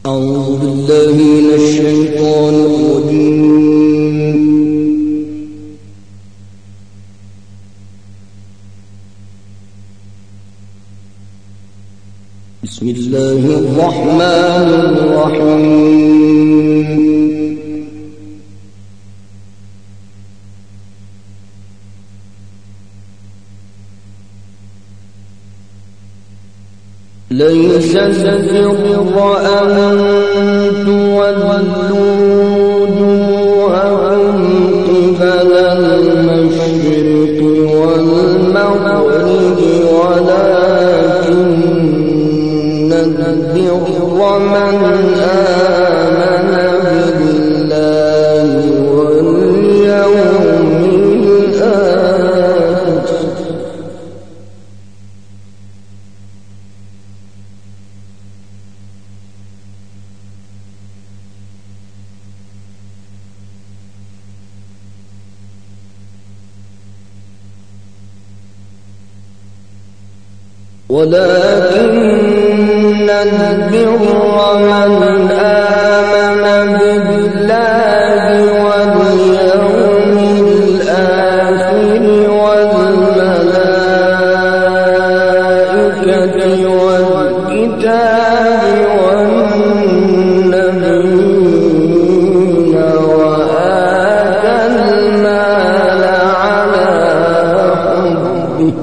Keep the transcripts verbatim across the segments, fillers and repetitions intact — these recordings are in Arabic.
أعوذ بالله من الشيطان الرجيم. بسم الله الرحمن الرحيم. ليس البر أن تولوا وجوهكم قبل المشرق والمغرب ولكن البر من آمن بالله واليوم الآخر ولكن البر من آمن بالله واليوم الآخر والملائكة والكتاب والنبيين وآتى المال على حبه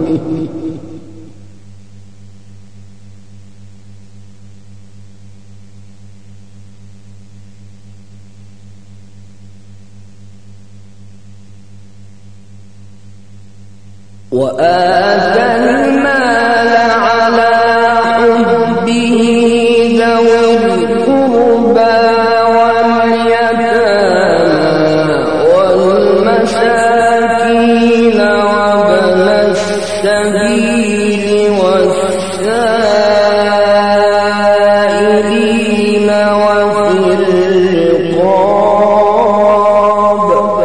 وآتى المال على حبه ذوي القربى واليتامى والمساكين وابن السبيل والسائلين وفي الرقاب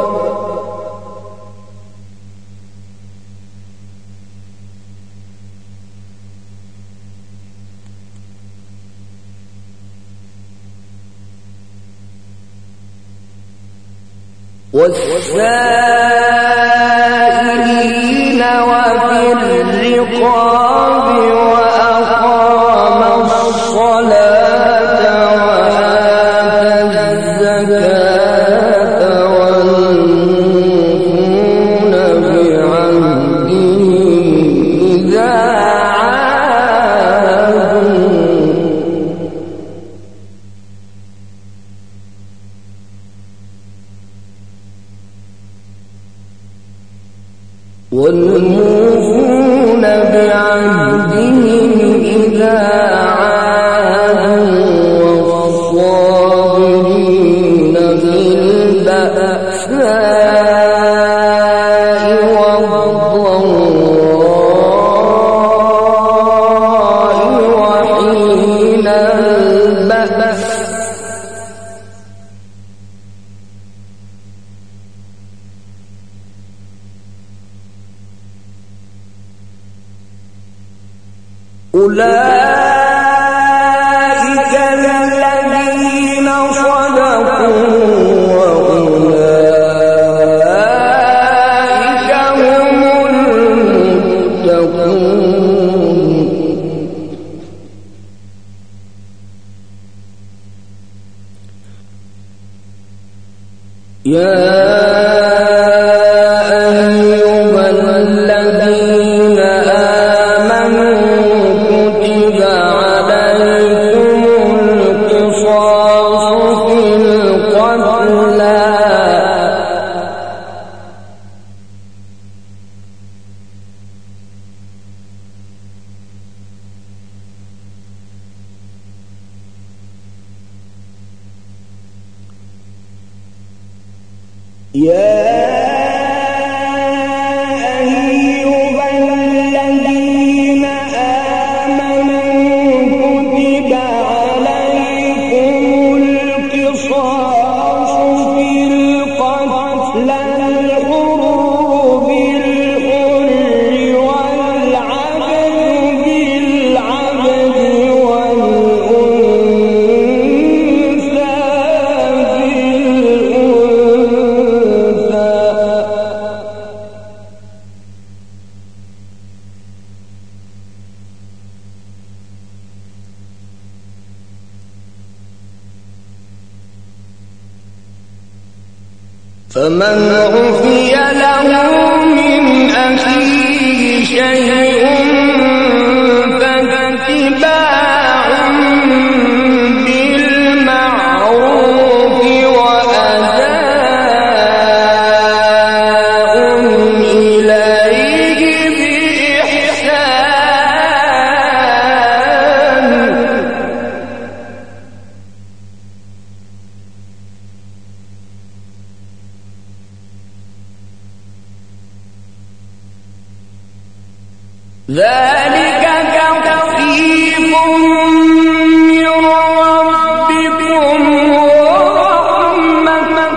والسائلين وفي الرقاب وأقام الصلاة وآتى الزكاة والموفون بعهدهم إذا عاهدوا والموفون بعهدهم إذا عاهدوا والصابرين في البأساء والضراء وحين البأس أولئك الذين صدقوا وأولئك هم المتقون. يا يا أيها الذين آمنوا كتب عليكم القصاص في القتلى الحر بالحر والعبد بالعبد والأنثى فمن عفي له من أخيه شيء فاتباع بالمعروف وأداء إليه بإحسان. ذلك تخفيف من ربكم ورحمة.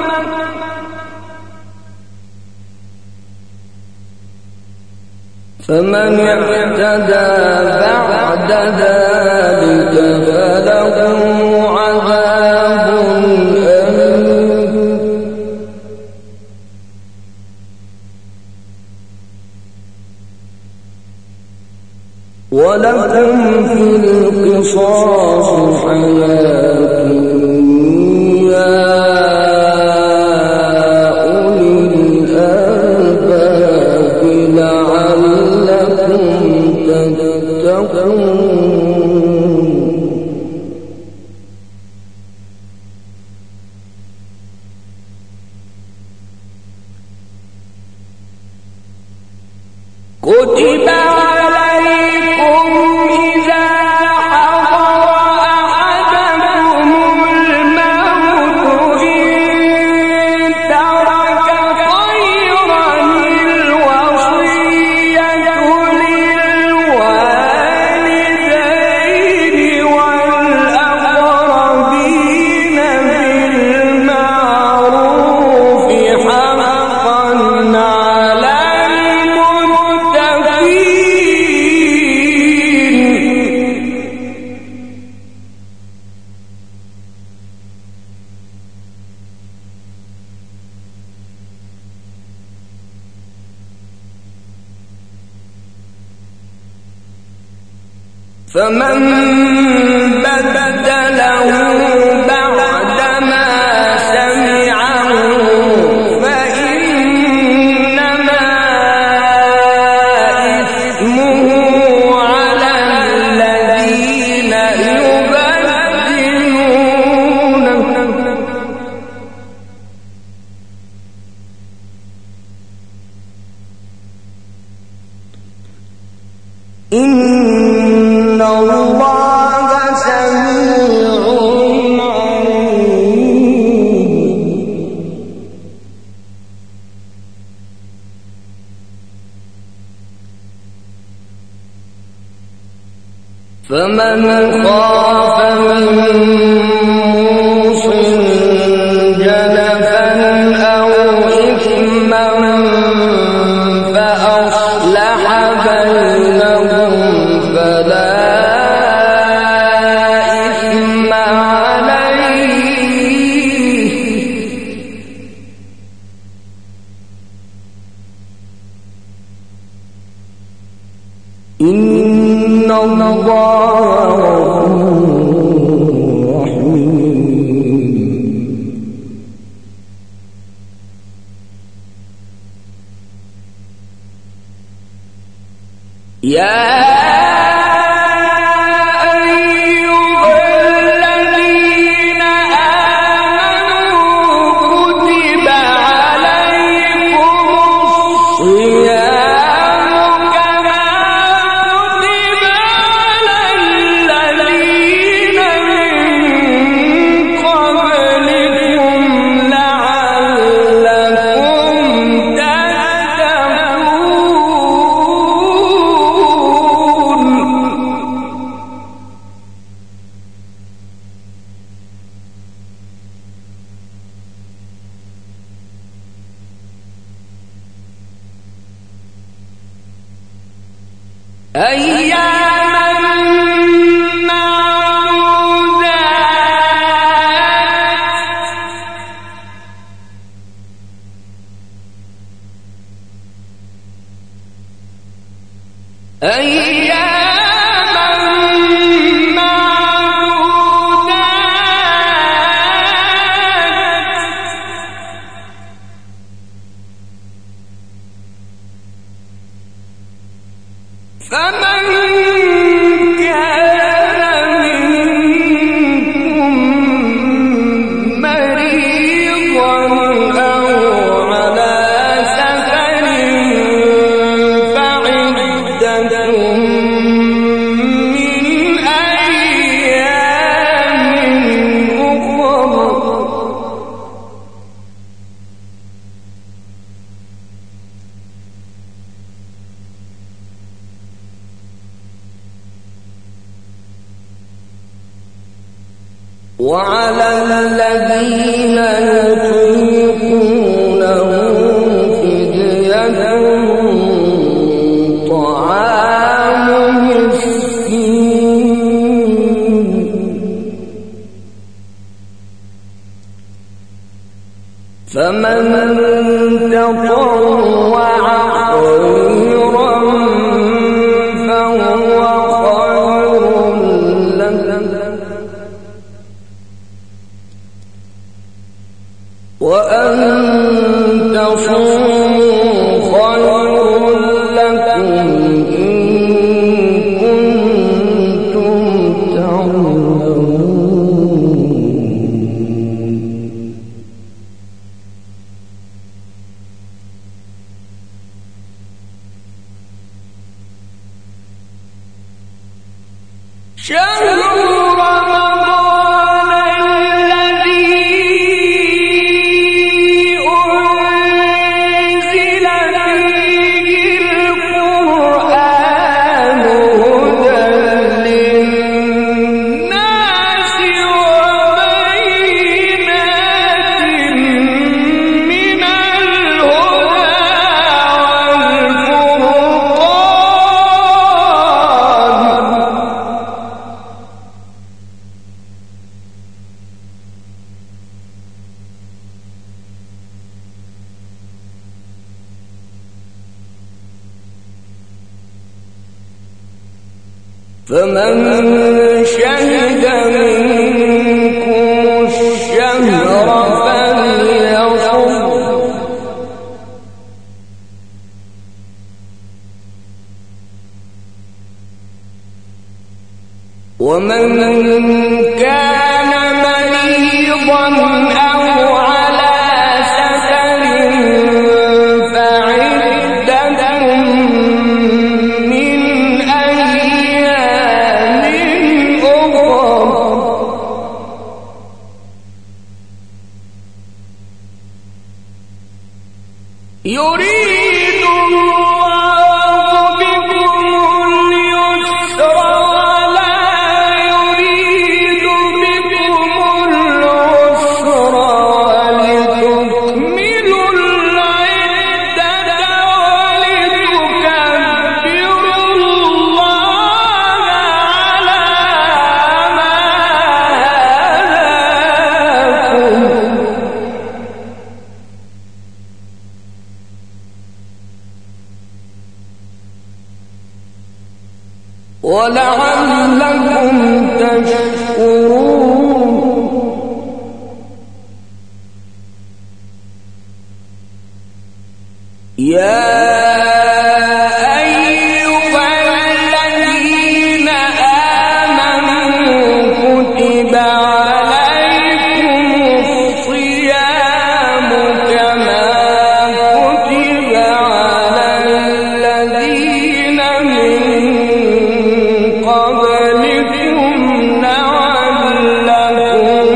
فمن اعتدى بعد ذلك فله عذاب أليم. ولكم في القصاص حياة يا أولي الألباب لعلكم تتقون. كتب عليكم إذا حضر أحدكم الموت إن ترك خيرا الوصية للوالدين والأقربين بالمعروف حقا على فمن بدله بعدما سمعه فإنما إثمه على الذين يبدلونه. إن الله سميع عليم. فمن خاف من موص جنفا أو إثما فأصلح بينهم فلا إثم عليه. إن الله غفور رحيم. يا أياما معدودات أياما معدودات وعلى الذين يطيقونه فدية طعام مسكين فمن تطوع خيرا فهو خير له وأن تصوموا خير لكم إن كنتم تعلمون شهر رمضان الذي أنزل فيه القرآن هدى للناس وبينات من الهدى فمن شهد منكم الشهر فليصم ومن كان مريضا أو على سفر فعدة من أيام أخر يريد الله بكم اليسر ولا يريد بكم العسر ولتكملوا العدة ولتكبروا الله على ما هداكم ولعلكم تشكرون يا أيها الذين آمنوا كتب عليكم الصيام كما كتب على الذين من قبلكم لعلكم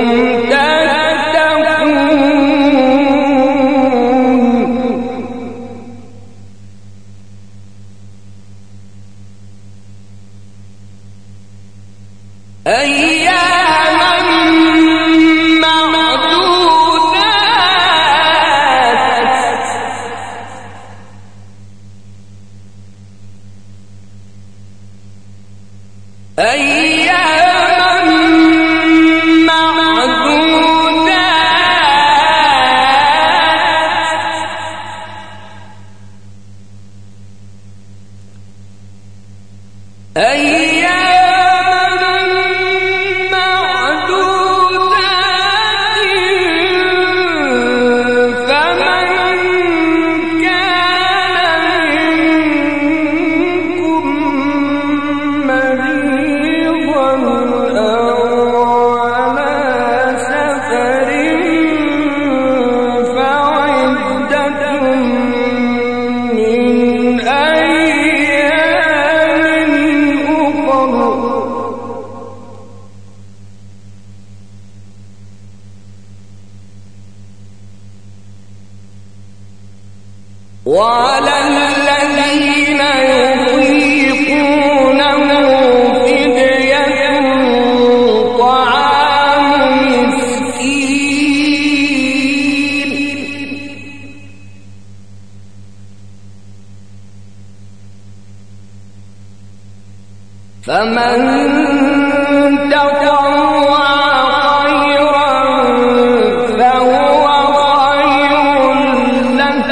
تتقون أياما معدودات أياما معدودات أياما معدودات فمن كان منكم مريضا أو على سفر فعدة من أيام أخر وعلى الذين يطيقونه فدية طعام فمن تطوع خيرا فهو خير له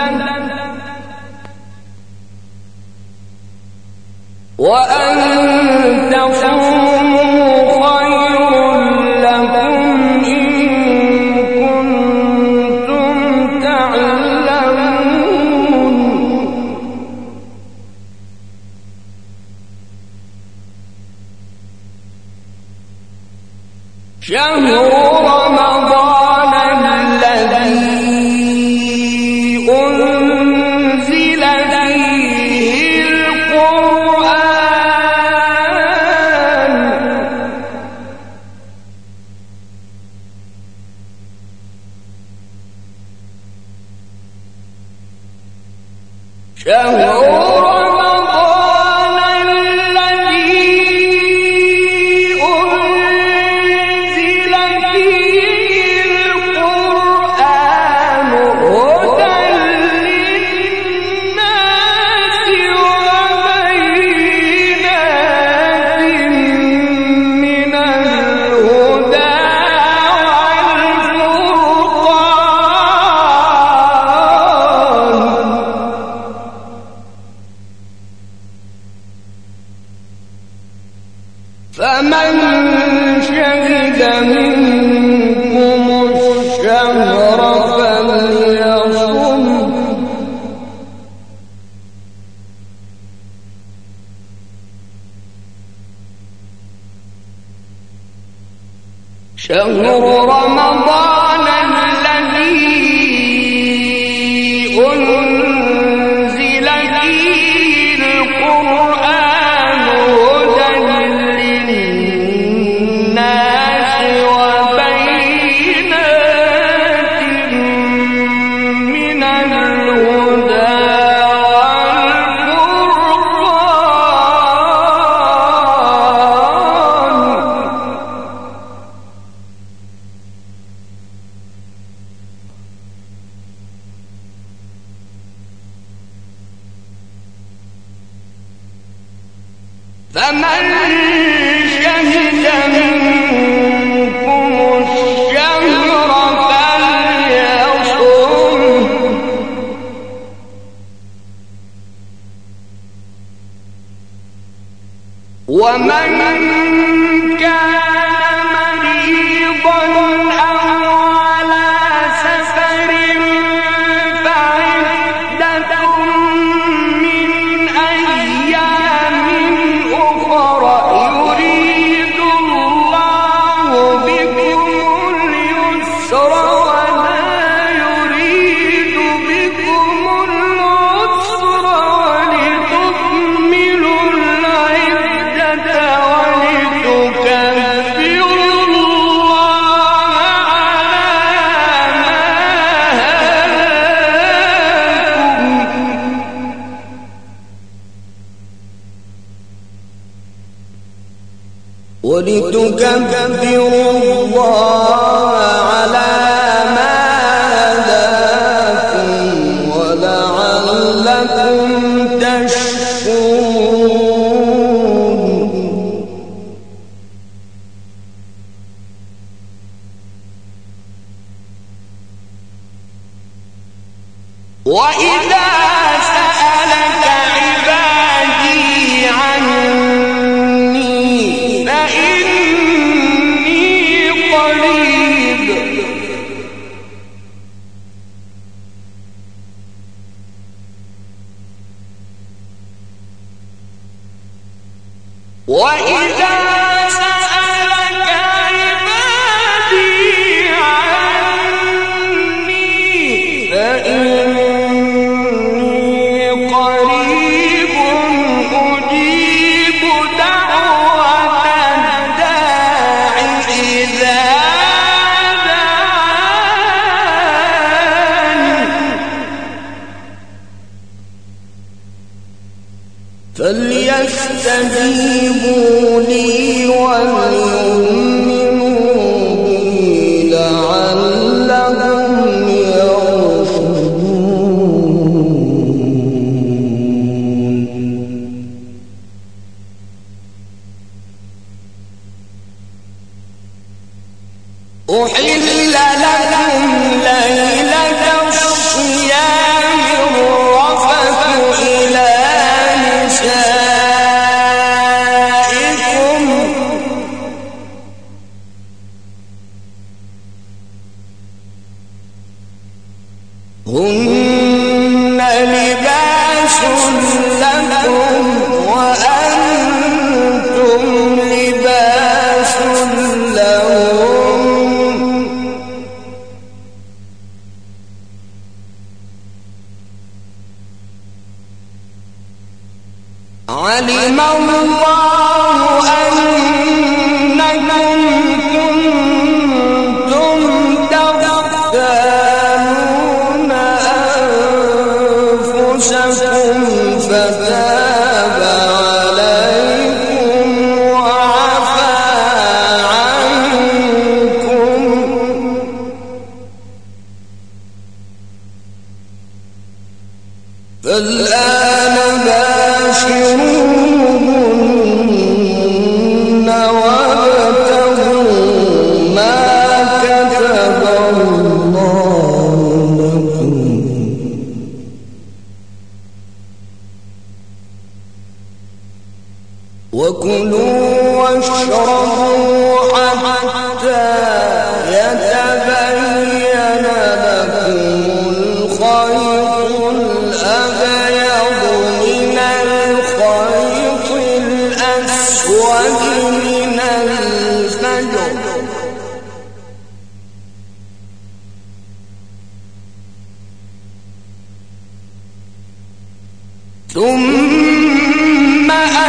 وأن تصوموا خير لكم إن كنتم تعلمون شهر رمضان الذي أنزل فيه القرآن شهر فمن شهد منكم الشهر فليصم شهر رمضان الذي أنزل فيه القرآن هدى للناس وبينات من الهدى فمن شهد منكم الشهر فليصم ومن كان مريضا أو على سفر فعدة من أيام أخرى يريد الله بكم اليسر ولا يريد بكم العسر ولتكملوا العدة ولتكبروا الله على ما هداكم ولتكبروا الله على ما هداكم ولعلكم تشكرون وإذا سألك عبادي عني فإني قريب وإذا سألك عبادي عني فإني قريب أجيب دعوة الداع إذا دعان فليستجيبوا لي وليؤمنوا بي لعلهم يرشدون أحل لكم ليلة الصيام الرفث إلى نسائكم هن لباس لكم وأنتم لباس لهم علم الله أنكم كنتم تختانون أنفسكم فتاب عليكم وعفى عنكم فالآن باشروهن وابتغوا ما كتب الله لكم وكلوا واشربوا حتى يتبين لكم الخيط الأبيض من الخيط الأسود من الفجر ثم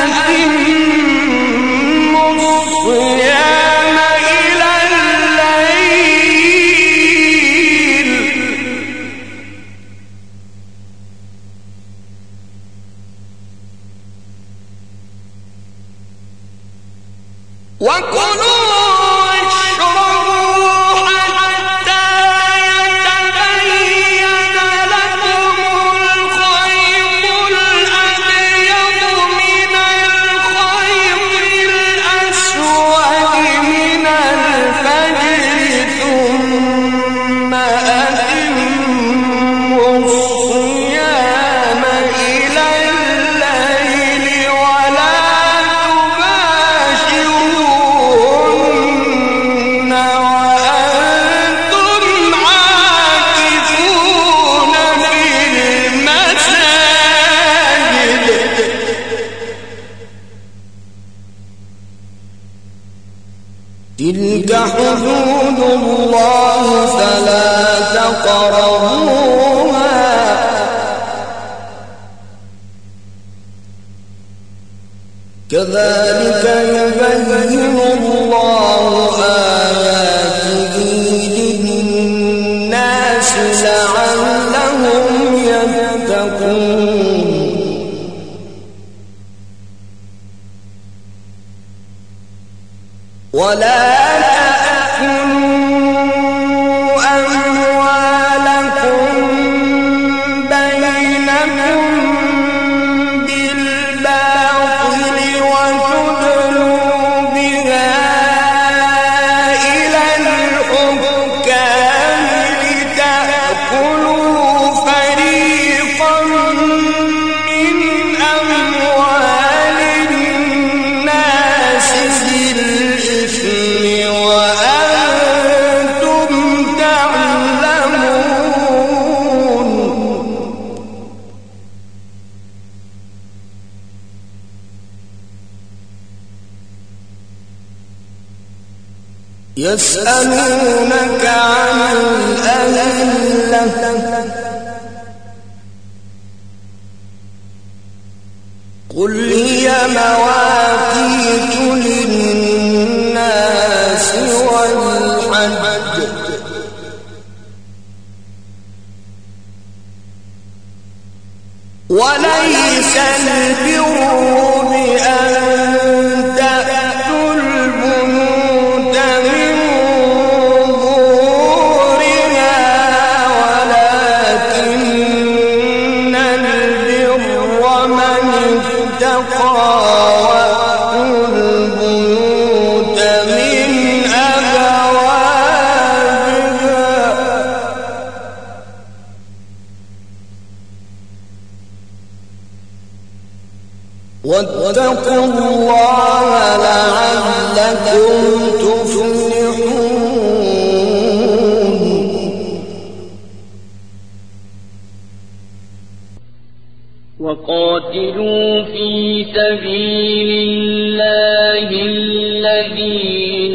أتموا الصيام إلى الليل وكلوا واشربوا حتى يتبين لكم الخيط الأبيض من الخيط الأسود من الفجر ثم أتموا الصيام إلى الليل ولا تباشروهن وأنتم عاكفون في المساجد تلك حدود الله فلا تقربوها كذلك يبين الله آياته للناس لعلهم يتقون ولا تأكلوا أموالكم بينكم بالباطل وتدلوا بها إلى الحكام لتأكلوا فريقا من أموال الناس بالإثم وأنتم تعلمون يسألونك عن الأهلة قل هي مواقيت للناس والحج وليس البر بأن تأتوا البيوت من ظهورها ولكن البر من اتقى وأتوا البيوت من أبوابها واتقوا الله لعلكم تفلحون. وقاتلوا في سبيل الله الذين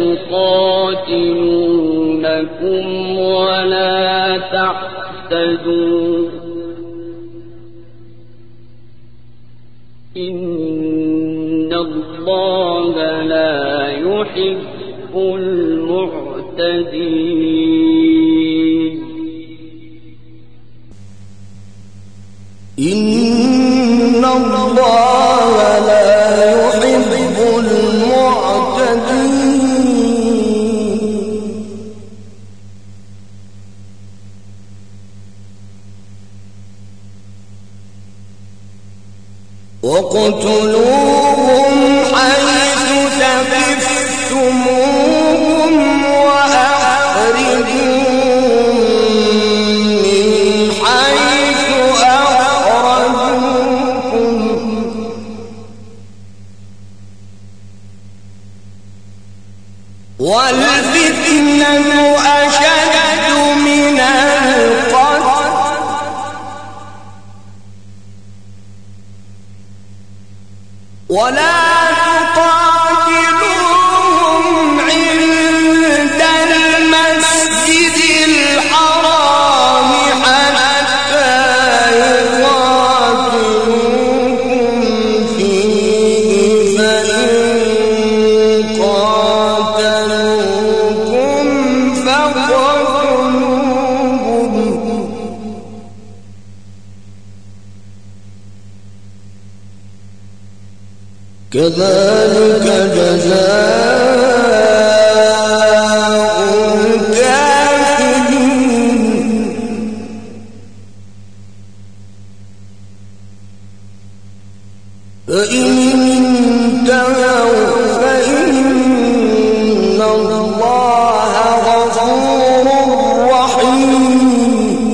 يقاتلونكم ولا تعتدوا إن الله لا يحب المعتدين. إن الله لا يحب المعتدين. وَاقْتُلُوهُمْ حَيْثُ ثَقِفْتُمُوهُمْ وَأَخْرِجُوهُمْ مِنْ حَيْثُ أَخْرَجُوكُمْ وَالْفِتْنَةُ أَشَدُّ مِنَ الْقَتْلِ ولا تقاتلوهم عند المسجد الحرام حتى يقاتلوكم فيه فإن قاتلوكم فاقتلوهم كذلك جزاء الكافرين. فإن انتهوا فإن الله غفور رحيم.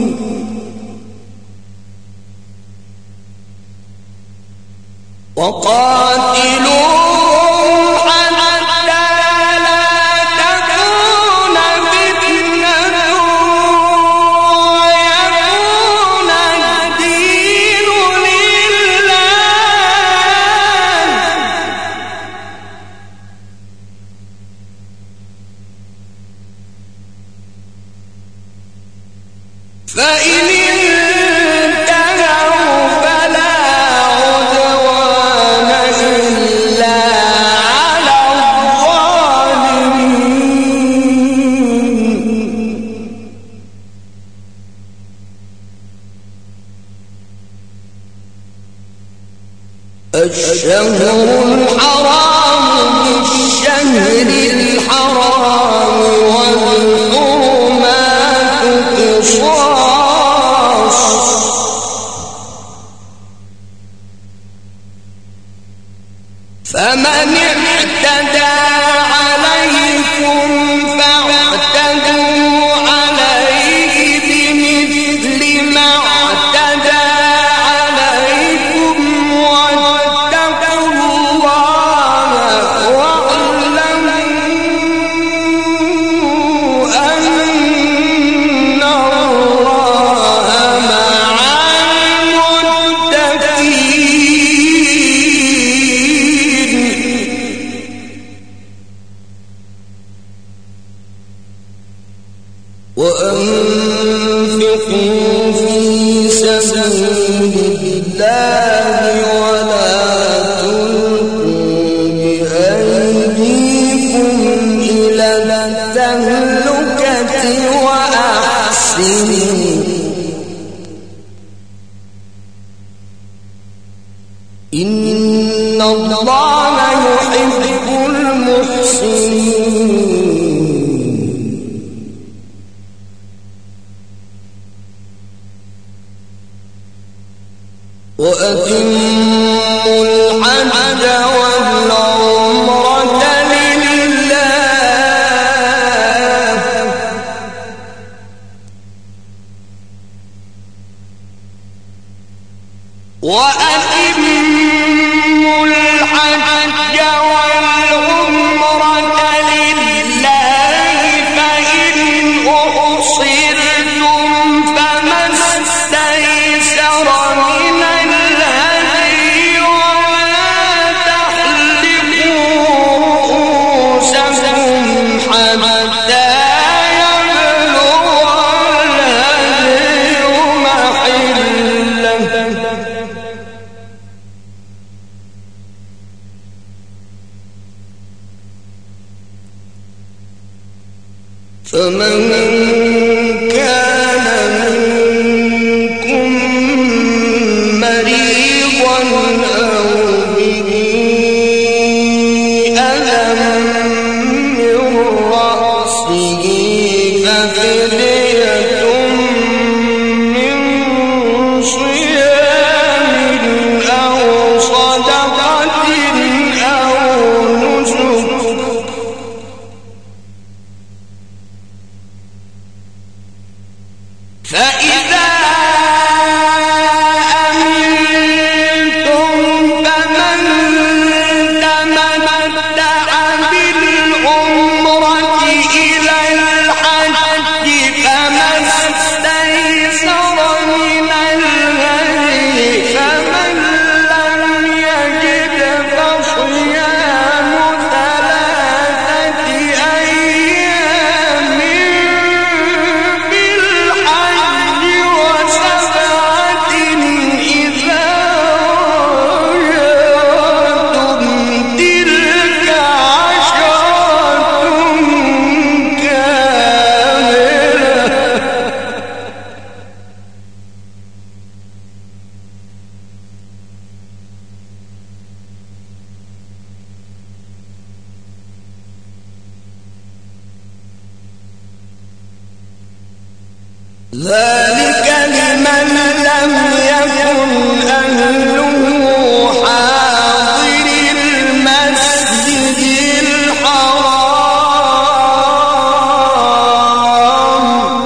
وقاتلوهم حتى لا تكون فتنة ويكون الدين لله. فإن انتهوا فلا عدوان إلا على الظالمين. الشهر الحرام بالشهر الحرام والحرمات قصاص فمن اعتدى عليكم فاعتدوا عليه بمثل ما اعتدى عليكم واتقوا الله واعلموا أن الله مع المتقين. وأنفقوا في سبيل الله ولا تلقوا بأيديكم إلى التهلكة وأحسنوا إن الله يحب المحسنين. وأتموا الحج والعمرة لله وأتموا ذلك لمن لم يكن أهله حاضر المسجد الحرام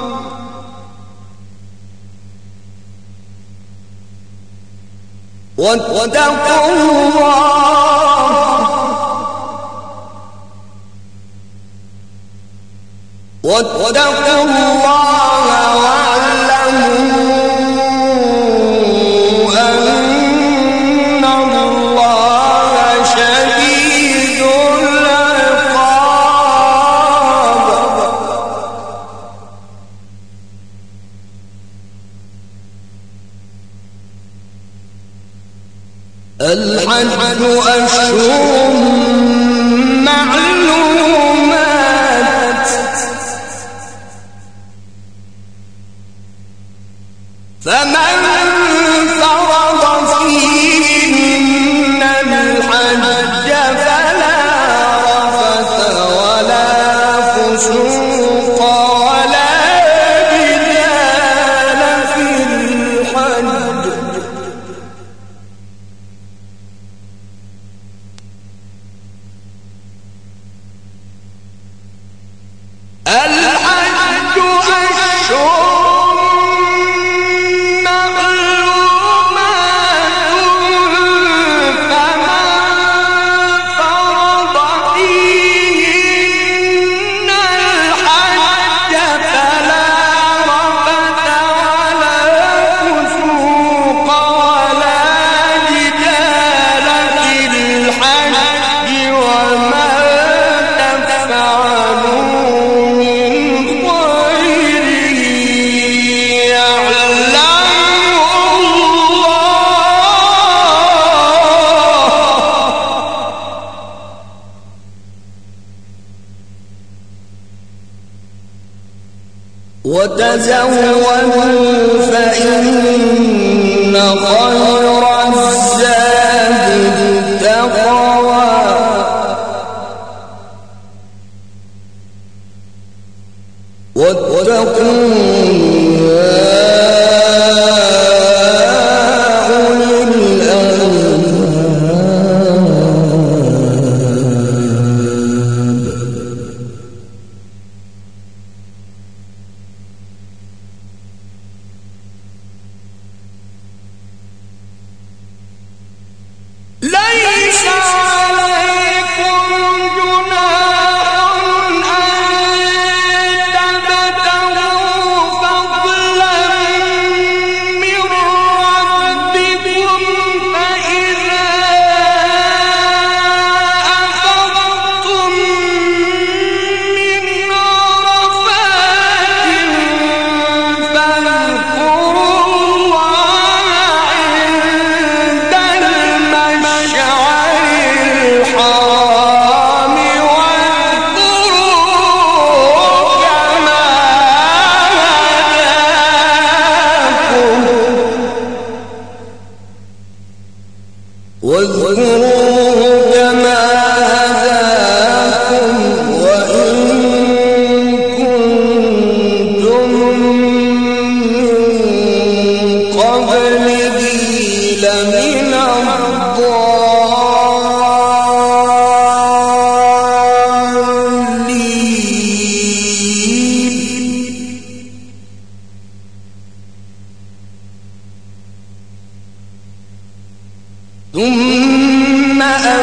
واتقوا الله واتقوا الله الحج أشهر معلومات فمن فرض فيهن الحج فلا رفث ولا فسوق ولا جدال في الحج الحج أشهر معلومات فمن فرض فيهن الحج فلا رفث ولا فسوق ولا جدال في الحج وما وتزودوا فإن خير الزاد التقوى واتقون يا أولي الألباب ليس عليكم جناح أن تبتغوا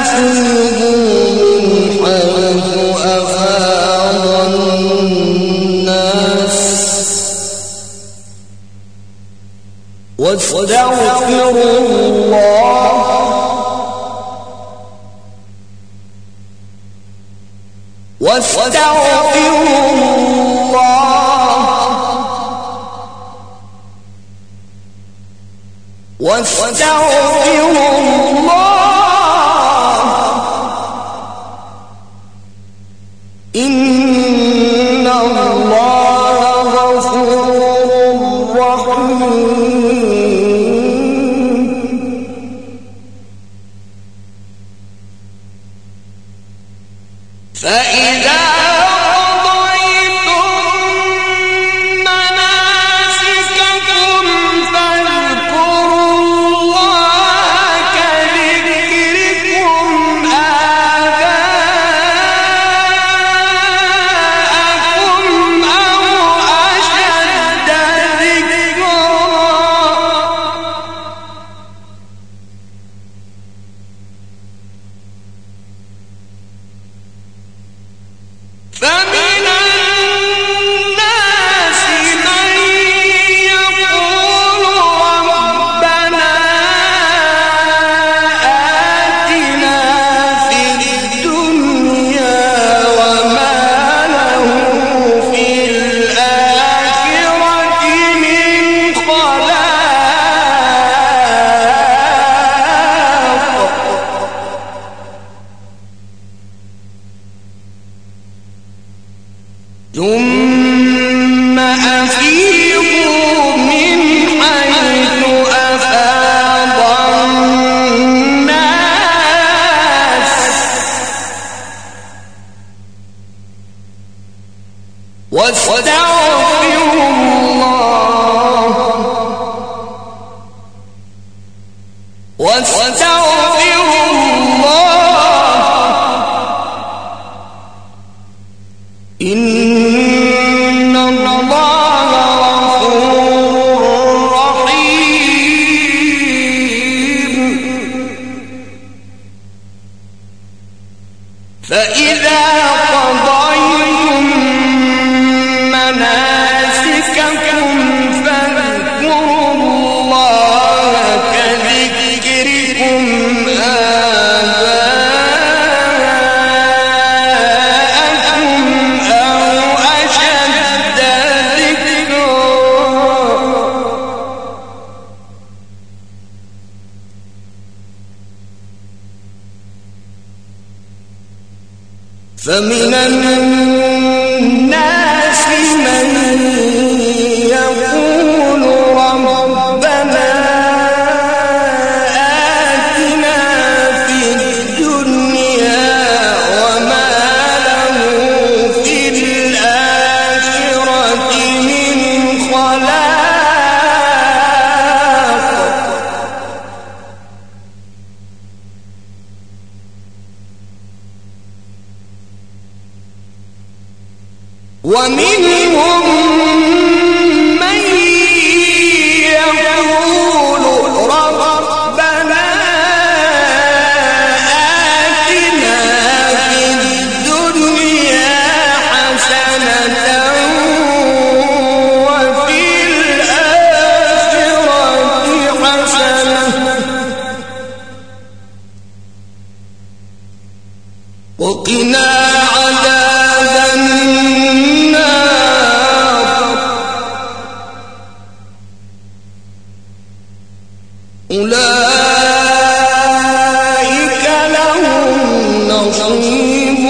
واستغفروا الله واستغفروا الله واستغفروا الله إن الله غفور رحيم. فإذا فمن الناس من يقول ربنا آتنا في الدنيا وما له في الآخرة من خلاق ثم أفيضوا من حيث أفاض الناس واستغفروا الله واستغفروا الله إن الله غفور رحيم. فإذا قضيتم مناسككم فاذكروا الله كذكركم فمن الناس من يقول ربنا آتنا في الدنيا وما له في الآخرة من خلاق ومنهم من يقول ربنا آتنا في الدنيا حسنة وفي الآخرة حسنة وقنا عذاب النار. أولئك لهم نصيب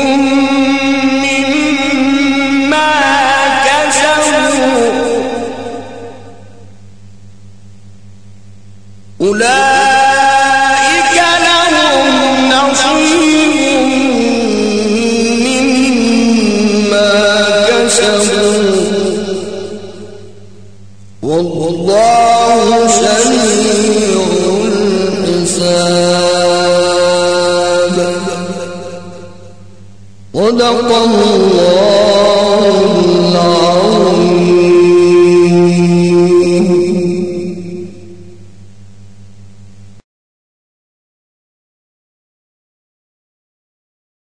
مما كسبوا أولئك لهم نصيب مما كسبوا والله سريع الحساب. صدق الله.